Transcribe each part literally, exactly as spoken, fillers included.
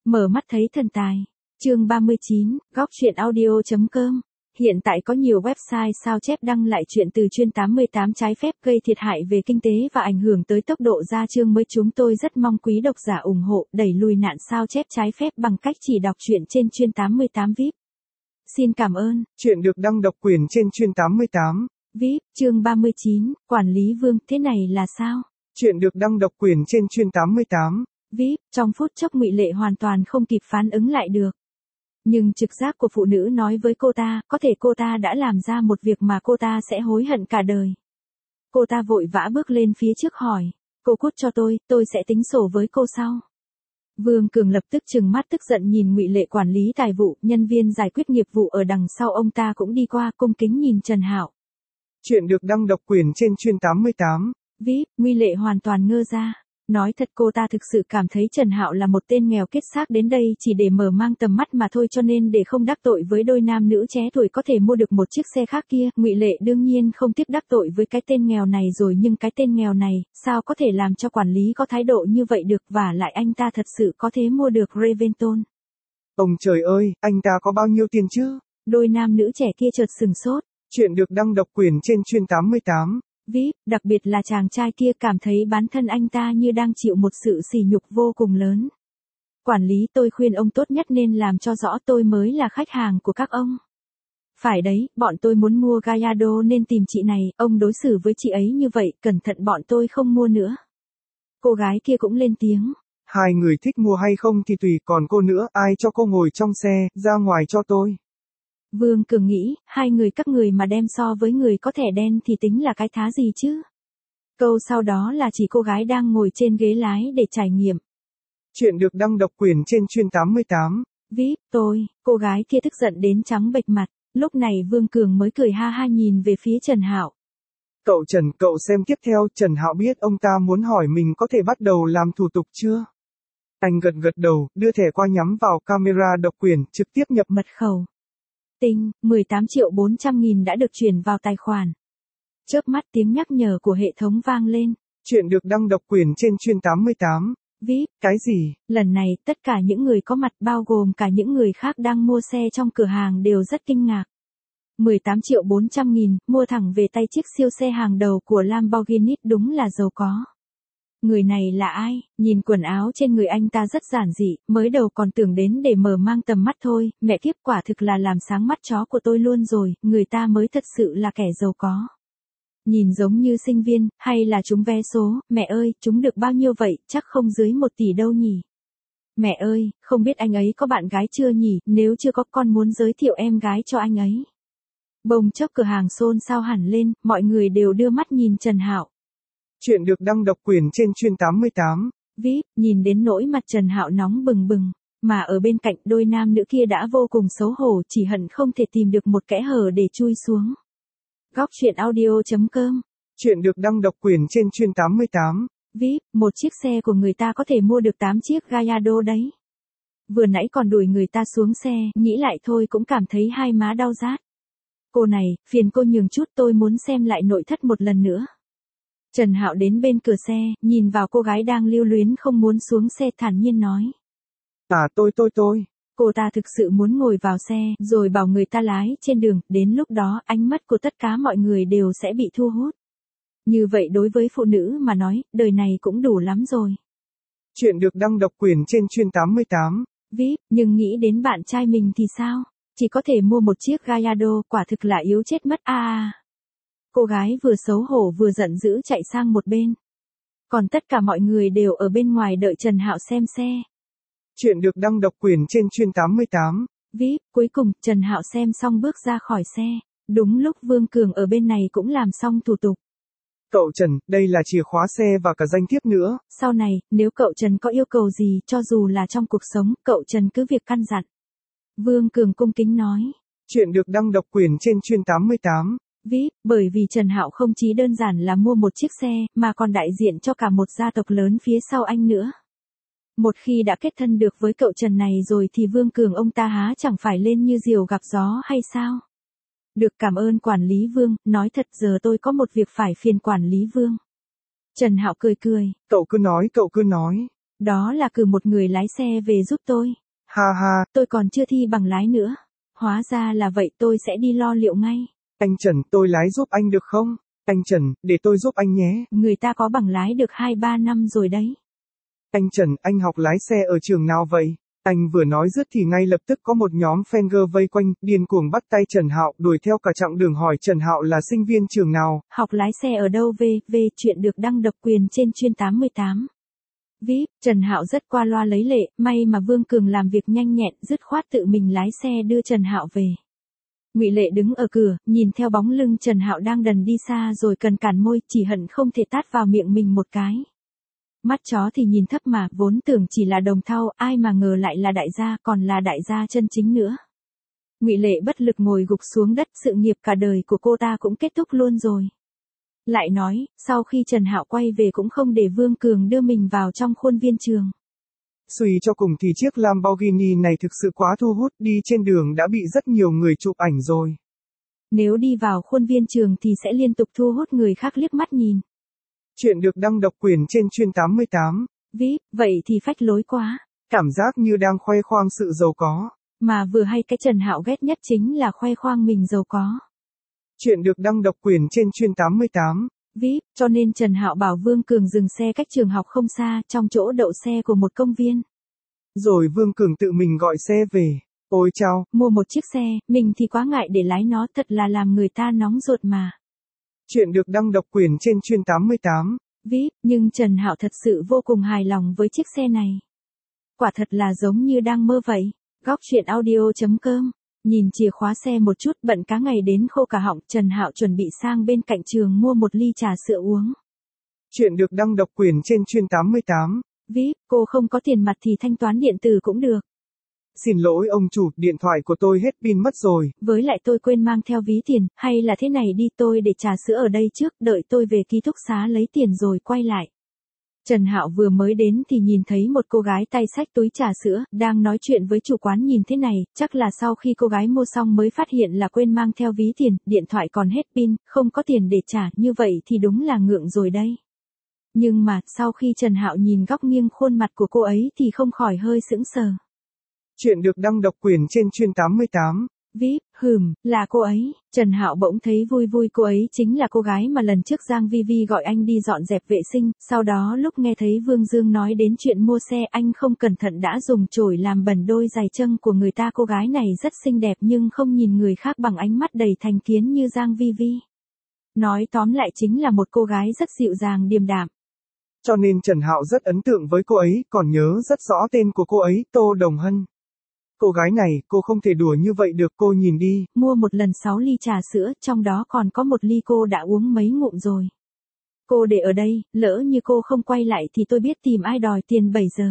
Mở mắt thấy thần tài. Chương ba mươi chín, góc truyện audio chấm com. Hiện tại có nhiều website sao chép đăng lại chuyện từ chuyên tám mươi tám trái phép gây thiệt hại về kinh tế và ảnh hưởng tới tốc độ ra chương mới. Chúng tôi rất mong quý độc giả ủng hộ đẩy lùi nạn sao chép trái phép bằng cách chỉ đọc truyện trên chuyên tám mươi tám vi ai pi. Xin cảm ơn. Chuyện được đăng độc quyền trên chuyên tám mươi tám vi ai pi, chương ba mươi chín, quản lý Vương, thế này là sao? Chuyện được đăng độc quyền trên chuyên tám mươi tám vi ai pi, trong phút chốc Ngụy Lệ hoàn toàn không kịp phản ứng lại được. Nhưng trực giác của phụ nữ nói với cô ta, có thể cô ta đã làm ra một việc mà cô ta sẽ hối hận cả đời. Cô ta vội vã bước lên phía trước hỏi, cô cút cho tôi, tôi sẽ tính sổ với cô sau. Vương Cường lập tức trừng mắt tức giận nhìn Ngụy Lệ quản lý tài vụ, nhân viên giải quyết nghiệp vụ ở đằng sau ông ta cũng đi qua cung kính nhìn Trần Hạo. Chuyện được đăng độc quyền trên chuyên tám mươi tám vi ai pi, Ngụy Lệ hoàn toàn ngơ ra. Nói thật cô ta thực sự cảm thấy Trần Hạo là một tên nghèo kết xác đến đây chỉ để mở mang tầm mắt mà thôi, cho nên để không đắc tội với đôi nam nữ trẻ tuổi có thể mua được một chiếc xe khác kia, Ngụy Lệ đương nhiên không tiếc đắc tội với cái tên nghèo này rồi, nhưng cái tên nghèo này, sao có thể làm cho quản lý có thái độ như vậy được, và lại anh ta thật sự có thể mua được Reventon. Ông trời ơi, anh ta có bao nhiêu tiền chứ? Đôi nam nữ trẻ kia chợt sừng sốt. Chuyện được đăng độc quyền trên chuyên tám mươi tám vi ai pi, đặc biệt là chàng trai kia cảm thấy bản thân anh ta như đang chịu một sự sỉ nhục vô cùng lớn. Quản lý, tôi khuyên ông tốt nhất nên làm cho rõ tôi mới là khách hàng của các ông. Phải đấy, bọn tôi muốn mua Gallardo nên tìm chị này, ông đối xử với chị ấy như vậy, cẩn thận bọn tôi không mua nữa. Cô gái kia cũng lên tiếng. Hai người thích mua hay không thì tùy, còn cô nữa, ai cho cô ngồi trong xe, ra ngoài cho tôi. Vương Cường nghĩ, hai người các người mà đem so với người có thẻ đen thì tính là cái thá gì chứ? Câu sau đó là chỉ cô gái đang ngồi trên ghế lái để trải nghiệm. Chuyện được đăng độc quyền trên chuyên tám mươi tám vi ai pi, tôi, cô gái kia tức giận đến trắng bệch mặt, lúc này Vương Cường mới cười ha ha nhìn về phía Trần Hạo. Cậu Trần, cậu xem tiếp theo. Trần Hạo biết ông ta muốn hỏi mình có thể bắt đầu làm thủ tục chưa? Anh gật gật đầu, đưa thẻ qua nhắm vào camera độc quyền, trực tiếp nhập mật khẩu. Tinh, mười tám triệu bốn trăm nghìn đã được chuyển vào tài khoản. Chớp mắt tiếng nhắc nhở của hệ thống vang lên. Chuyện được đăng độc quyền trên chuyên tám mươi tám vi ai pi, cái gì? Lần này, tất cả những người có mặt bao gồm cả những người khác đang mua xe trong cửa hàng đều rất kinh ngạc. mười tám triệu bốn trăm nghìn, mua thẳng về tay chiếc siêu xe hàng đầu của Lamborghini, đúng là giàu có. Người này là ai? Nhìn quần áo trên người anh ta rất giản dị, mới đầu còn tưởng đến để mở mang tầm mắt thôi, mẹ kiếp, quả thực là làm sáng mắt chó của tôi luôn rồi, người ta mới thật sự là kẻ giàu có. Nhìn giống như sinh viên, hay là trúng vé số, mẹ ơi, chúng được bao nhiêu vậy, chắc không dưới một tỷ đâu nhỉ. Mẹ ơi, không biết anh ấy có bạn gái chưa nhỉ, nếu chưa có con muốn giới thiệu em gái cho anh ấy. Bỗng chốc cửa hàng xôn xao hẳn lên, mọi người đều đưa mắt nhìn Trần Hạo. Chuyện được đăng độc quyền trên chuyên tám mươi tám vi ai pi, nhìn đến nỗi mặt Trần Hạo nóng bừng bừng, mà ở bên cạnh đôi nam nữ kia đã vô cùng xấu hổ, chỉ hận không thể tìm được một kẽ hở để chui xuống. Góc truyện audio chấm com. Chuyện được đăng độc quyền trên chuyên tám mươi tám vi ai pi, một chiếc xe của người ta có thể mua được tám chiếc Gallardo đấy. Vừa nãy còn đuổi người ta xuống xe, nghĩ lại thôi cũng cảm thấy hai má đau rát. Cô này, phiền cô nhường chút, tôi muốn xem lại nội thất một lần nữa. Trần Hạo đến bên cửa xe, nhìn vào cô gái đang lưu luyến không muốn xuống xe, thản nhiên nói. À tôi tôi tôi. Cô ta thực sự muốn ngồi vào xe, rồi bảo người ta lái trên đường, đến lúc đó ánh mắt của tất cả mọi người đều sẽ bị thu hút. Như vậy đối với phụ nữ mà nói, đời này cũng đủ lắm rồi. Chuyện được đăng độc quyền trên chuyên tám mươi tám vi ai pi, nhưng nghĩ đến bạn trai mình thì sao? Chỉ có thể mua một chiếc Gallardo, quả thực là yếu chết mất a à. Cô gái vừa xấu hổ vừa giận dữ chạy sang một bên. Còn tất cả mọi người đều ở bên ngoài đợi Trần Hạo xem xe. Chuyện được đăng độc quyền trên chuyên tám mươi tám vi ai pi, cuối cùng Trần Hạo xem xong bước ra khỏi xe. Đúng lúc Vương Cường ở bên này cũng làm xong thủ tục. Cậu Trần, đây là chìa khóa xe và cả danh thiếp nữa. Sau này, nếu cậu Trần có yêu cầu gì, cho dù là trong cuộc sống, cậu Trần cứ việc căn dặn. Vương Cường cung kính nói. Chuyện được đăng độc quyền trên chuyên tám mươi tám vi ai pi, bởi vì Trần Hạo không chỉ đơn giản là mua một chiếc xe, mà còn đại diện cho cả một gia tộc lớn phía sau anh nữa. Một khi đã kết thân được với cậu Trần này rồi thì Vương Cường ông ta há chẳng phải lên như diều gặp gió hay sao? Được, cảm ơn quản lý Vương, nói thật giờ tôi có một việc phải phiền quản lý Vương. Trần Hạo cười cười. Cậu cứ nói, cậu cứ nói. Đó là cử một người lái xe về giúp tôi. Ha ha. Tôi còn chưa thi bằng lái nữa. Hóa ra là vậy, tôi sẽ đi lo liệu ngay. Anh Trần, tôi lái giúp anh được không? Anh Trần, để tôi giúp anh nhé. Người ta có bằng lái được hai ba năm rồi đấy. Anh Trần, anh học lái xe ở trường nào vậy? Anh vừa nói dứt thì ngay lập tức có một nhóm fan vây quanh, điên cuồng bắt tay Trần Hạo, đuổi theo cả chặng đường hỏi Trần Hạo là sinh viên trường nào. Học lái xe ở đâu về, về chuyện được đăng độc quyền trên chuyên tám mươi tám. vê i pê, Trần Hạo rất qua loa lấy lệ, may mà Vương Cường làm việc nhanh nhẹn, dứt khoát tự mình lái xe đưa Trần Hạo về. Ngụy Lệ đứng ở cửa, nhìn theo bóng lưng Trần Hạo đang đần đi xa rồi cần cản môi, chỉ hận không thể tát vào miệng mình một cái. Mắt chó thì nhìn thấp mà, vốn tưởng chỉ là đồng thau, ai mà ngờ lại là đại gia, còn là đại gia chân chính nữa. Ngụy Lệ bất lực ngồi gục xuống đất, sự nghiệp cả đời của cô ta cũng kết thúc luôn rồi. Lại nói, sau khi Trần Hạo quay về cũng không để Vương Cường đưa mình vào trong khuôn viên trường. Suy cho cùng thì chiếc Lamborghini này thực sự quá thu hút, đi trên đường đã bị rất nhiều người chụp ảnh rồi. Nếu đi vào khuôn viên trường thì sẽ liên tục thu hút người khác liếc mắt nhìn. Chuyện được đăng độc quyền trên chuyên tám mươi tám. vê i pê, vậy thì phách lối quá. Cảm giác như đang khoe khoang sự giàu có. Mà vừa hay cái Trần Hạo ghét nhất chính là khoe khoang mình giàu có. Chuyện được đăng độc quyền trên chuyên tám mươi tám. vê i pê, cho nên Trần Hạo bảo Vương Cường dừng xe cách trường học không xa, trong chỗ đậu xe của một công viên. Rồi Vương Cường tự mình gọi xe về. Ôi chao, mua một chiếc xe, mình thì quá ngại để lái nó, thật là làm người ta nóng ruột mà. Chuyện được đăng độc quyền trên chuyên tám mươi tám. vê i pê, nhưng Trần Hạo thật sự vô cùng hài lòng với chiếc xe này. Quả thật là giống như đang mơ vậy. Góc truyện audio chấm com. Nhìn chìa khóa xe một chút, bận cả ngày đến khô cả họng, Trần Hạo chuẩn bị sang bên cạnh trường mua một ly trà sữa uống. Chuyện được đăng độc quyền trên chuyên tám mươi tám. vê i pê, cô không có tiền mặt thì thanh toán điện tử cũng được. Xin lỗi ông chủ, điện thoại của tôi hết pin mất rồi. Với lại tôi quên mang theo ví tiền, hay là thế này đi, tôi để trà sữa ở đây trước, đợi tôi về ký túc xá lấy tiền rồi quay lại. Trần Hạo vừa mới đến thì nhìn thấy một cô gái tay xách túi trà sữa, đang nói chuyện với chủ quán. Nhìn thế này, chắc là sau khi cô gái mua xong mới phát hiện là quên mang theo ví tiền, điện thoại còn hết pin, không có tiền để trả, như vậy thì đúng là ngượng rồi đây. Nhưng mà, sau khi Trần Hạo nhìn góc nghiêng khuôn mặt của cô ấy thì không khỏi hơi sững sờ. Chuyện được đăng độc quyền trên chuyên tám mươi tám. vê i pê, hừm, là cô ấy. Trần Hạo bỗng thấy vui vui, cô ấy chính là cô gái mà lần trước Giang Vi Vi gọi anh đi dọn dẹp vệ sinh, sau đó lúc nghe thấy Vương Dương nói đến chuyện mua xe, anh không cẩn thận đã dùng chổi làm bẩn đôi giày chân của người ta. Cô gái này rất xinh đẹp nhưng không nhìn người khác bằng ánh mắt đầy thành kiến như Giang Vi Vi. Nói tóm lại chính là một cô gái rất dịu dàng điềm đạm. Cho nên Trần Hạo rất ấn tượng với cô ấy, còn nhớ rất rõ tên của cô ấy, Tô Đồng Hân. Cô gái này, cô không thể đùa như vậy được, cô nhìn đi. Mua một lần sáu ly trà sữa, trong đó còn có một ly cô đã uống mấy ngụm rồi. Cô để ở đây, lỡ như cô không quay lại thì tôi biết tìm ai đòi tiền bảy giờ.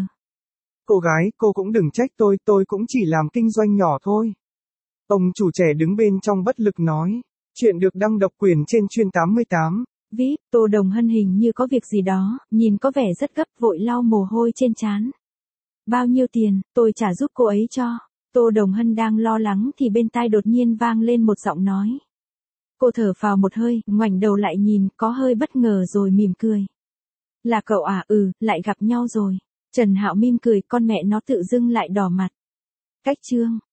Cô gái, cô cũng đừng trách tôi, tôi cũng chỉ làm kinh doanh nhỏ thôi. Ông chủ trẻ đứng bên trong bất lực nói. Chuyện được đăng độc quyền trên chuyên tám mươi tám. vê i pê, Tô Đồng Hân hình như có việc gì đó, nhìn có vẻ rất gấp, vội lau mồ hôi trên trán. Bao nhiêu tiền, tôi trả giúp cô ấy cho. Tô Đồng Hân đang lo lắng thì bên tai đột nhiên vang lên một giọng nói. Cô thở phào một hơi, ngoảnh đầu lại nhìn, có hơi bất ngờ rồi mỉm cười. Là cậu à? Ừ, lại gặp nhau rồi. Trần Hạo mỉm cười, con mẹ nó tự dưng lại đỏ mặt. Cách chương